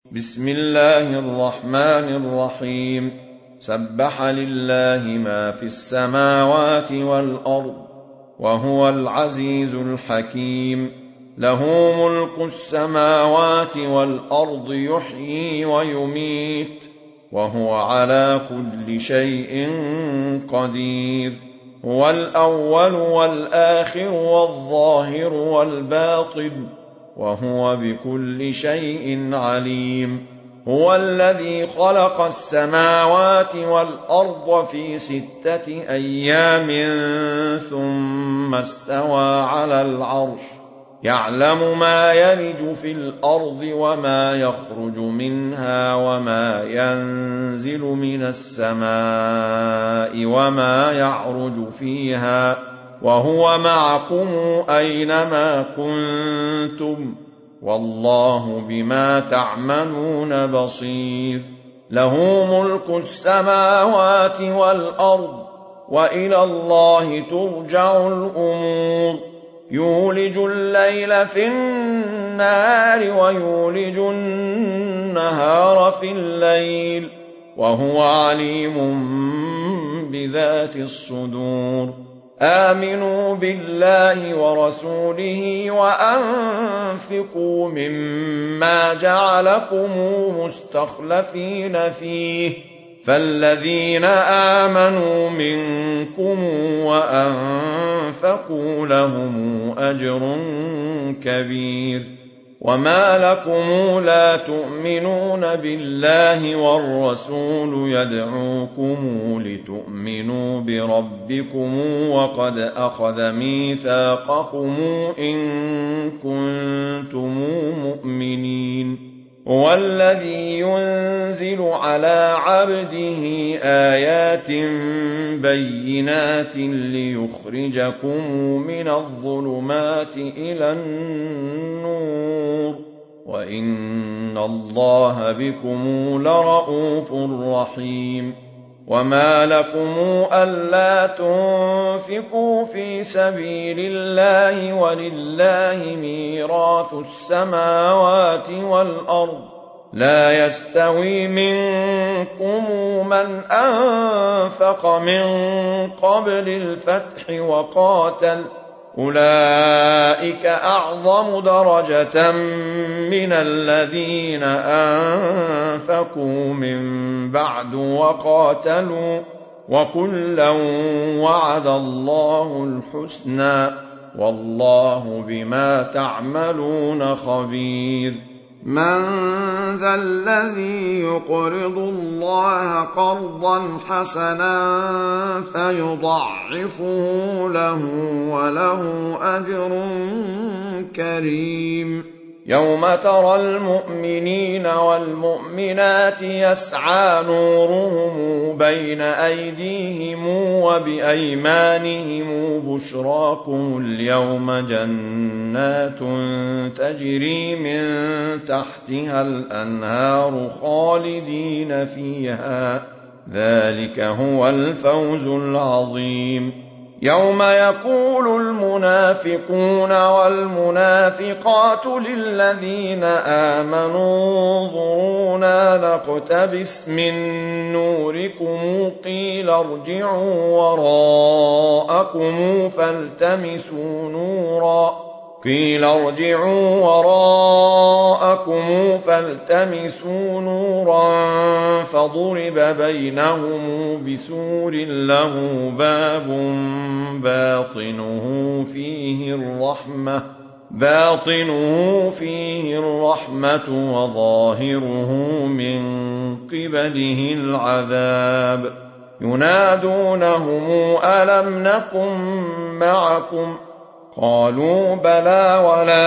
بسم الله الرحمن الرحيم سبح لله ما في السماوات والأرض وهو العزيز الحكيم له ملك السماوات والأرض يحيي ويميت وهو على كل شيء قدير هو الأول والآخر والظاهر والباطن وهو بكل شيء عليم هو الذي خلق السماوات والأرض في 6 أيام ثم استوى على العرش يعلم ما يلج في الأرض وما يخرج منها وما ينزل من السماء وما يعرج فيها وهو معكم أينما كنتم والله بما تعملون بصير له ملك السماوات والأرض وإلى الله ترجع الأمور يولج الليل في النهار ويولج النهار في الليل وهو عليم بذات الصدور آمنوا بالله ورسوله وأنفقوا مما جعلكم مستخلفين فيه فالذين آمنوا منكم وأنفقوا لهم أجر كبير وما لكم لا تؤمنون بالله والرسول يدعوكم لتؤمنوا بربكم وقد أخذ ميثاقكم إن كنتم مؤمنين هو الذي ينزل على عبده آيات بينات ليخرجكم من الظلمات إلى النور وإن الله بكم لرءوف رحيم وما لكم ألا تنفقوا في سبيل الله ولله ميراث السماوات والأرض لا يستوي منكم من أنفق من قبل الفتح وقاتل أولئك أعظم درجة من الذين أنفقوا من بعد وقاتلوا وكلا وعد الله الحسنى والله بما تعملون خبير من ذا الذي يقرض الله قرضا حسنا فيضعفه له وله أجر كريم يوم ترى المؤمنين والمؤمنات يسعى نورهم بين أيديهم وبأيمانهم بشراكم اليوم جنات تجري من تحتها الأنهار خالدين فيها ذلك هو الفوز العظيم يوم يقول المنافقون والمنافقات للذين آمنوا انظرونا نقتبس من نوركم قيل ارجعوا وراءكم فالتمسوا نورا فضرب بينهم بسور له باب باطنه فيه الرحمة وظاهره من قبله العذاب ينادونهم ألم نكن معكم قالوا بلى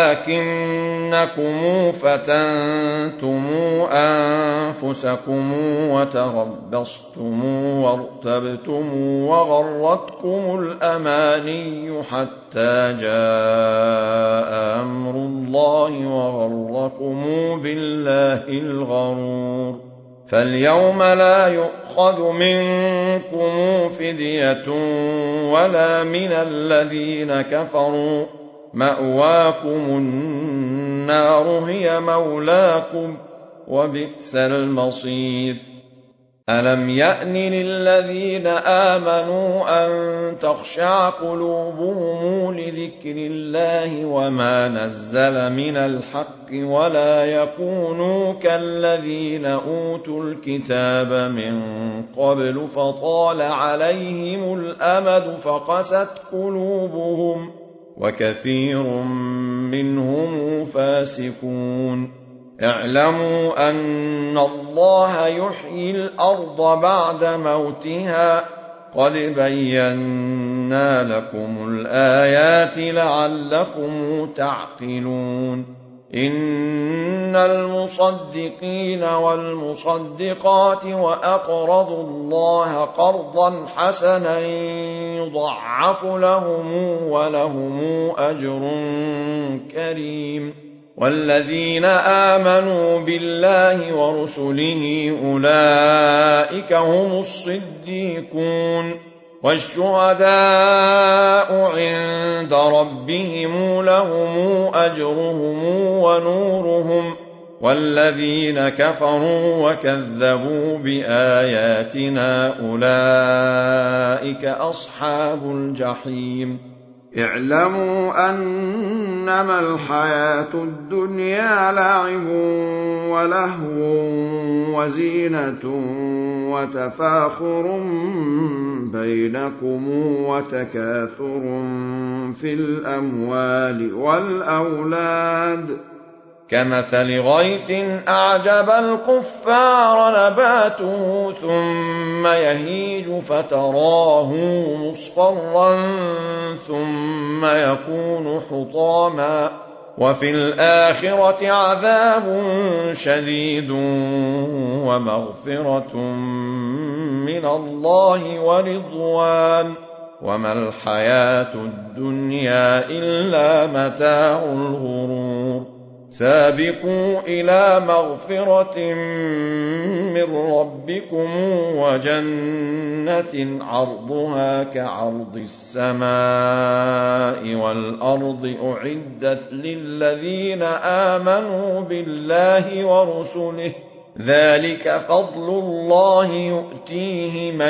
ولكنكم فتنتم أنفسكم وتربصتم وارتبتم وغرتكم الأماني حتى جاء أمر الله وغركم بالله الغرور فاليوم لا يؤخذ منكم فدية ولا من الذين كفروا مأواكم النار هي مولاكم وبئس المصير. ألم يأن للذين آمنوا أن تخشع قلوبهم لذكر الله وما نزل من الحق ولا يكونوا كالذين أوتوا الكتاب من قبل فطال عليهم الأمد فقست قلوبهم وكثير منهم فاسقون. اعلموا أن الله يحيي الأرض بعد موتها قد بينا لكم الآيات لعلكم تعقلون. إن المصدقين والمصدقات وأقرضوا الله قرضا حسنا يضعف لهم ولهم أجر كريم. والذين آمنوا بالله ورسله أولئك هم الصديقون والشهداء عند ربهم لهم أجرهم ونورهم. والذين كفروا وكذبوا بآياتنا أولئك أصحاب الجحيم. اعلموا أنما الحياة الدنيا لعب ولهو وزينة وتفاخر بينكم وتكاثر في الأموال والأولاد كمثل غيث أعجب الكفار نباته ثم يهيج فتراه مصفرا ثم يكون حطاما وفي الآخرة عذاب شديد ومغفرة من الله ورضوان وما الحياة الدنيا إلا متاع الغرور. سابقوا إلى مغفرة من ربكم وجنة عرضها كعرض السماء والأرض أعدت للذين آمنوا بالله ورسله ذلك فضل الله يؤتيه من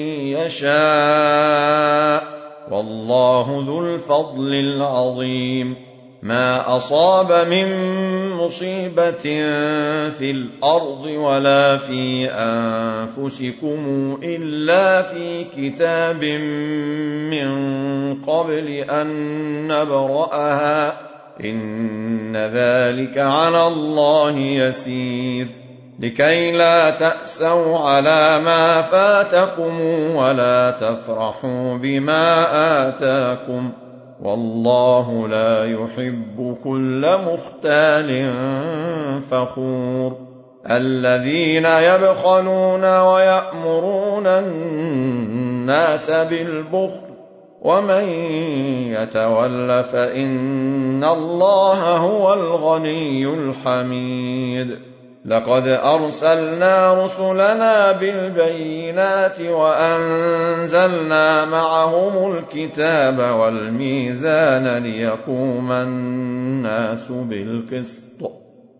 يشاء والله ذو الفضل العظيم. ما أصاب من مصيبة في الأرض ولا في أنفسكم إلا في كتاب من قبل أن نبرأها إن ذلك على الله يسير. لكي لا تأسوا على ما فاتكم ولا تفرحوا بما آتاكم والله لا يحب كل مختال فخور. الذين يبخلون ويأمرون الناس بالبخل ومن يتول فإن الله هو الغني الحميد. لقد أرسلنا رسلنا بالبينات وأنزلنا معهم الكتاب والميزان ليقوم الناس بالقسط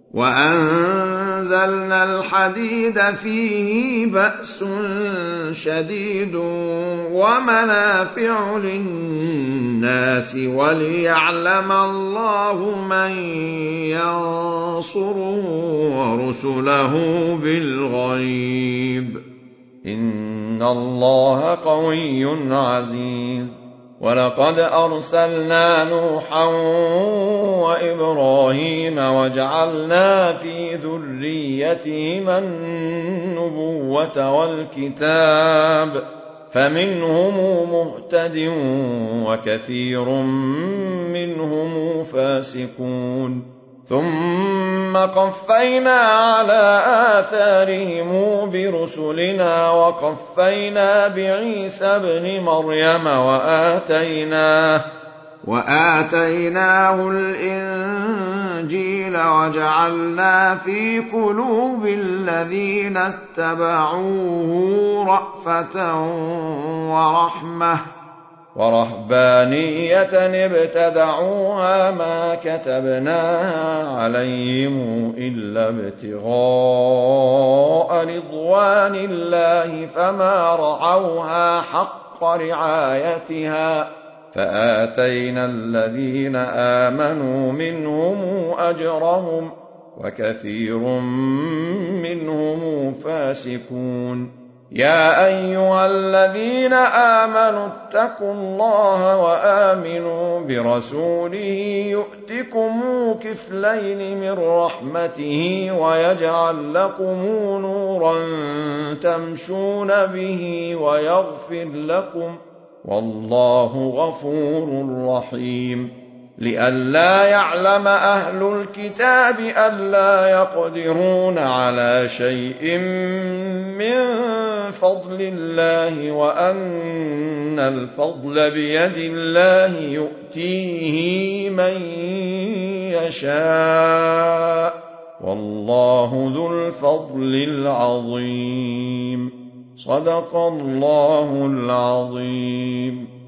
وأنزلنا الحديد فيه بأس شديد ومنافع للناس وليعلم الله من ينصره ورسله بالغيب إن الله قوي عزيز. ولقد أرسلنا نوحا وإبراهيم وجعلنا في ذريتهما النبوة والكتاب فمنهم مهتد وكثير منهم فاسقون. ثم قفينا على آثارهم برسلنا وقفينا بعيسى ابن مريم وآتيناه الإنجيل وجعلنا في قلوب الذين اتبعوه رأفة ورحمة ورهبانية ابتدعوها ما كتبناها عليهم إلا ابتغاء رضوان الله فما رعوها حق رعايتها فآتينا الذين آمنوا منهم أجرهم وكثير منهم فاسقون. يا أيها الذين آمنوا اتقوا الله وآمنوا برسوله يؤتكم كفلين من رحمته ويجعل لكم نورا تمشون به ويغفر لكم والله غفور رحيم. لئلا يعلم أهل الكتاب ألا يقدرون على شيء من فضل الله وأن الفضل بيد الله يؤتيه من يشاء والله ذو الفضل العظيم. صدق الله العظيم.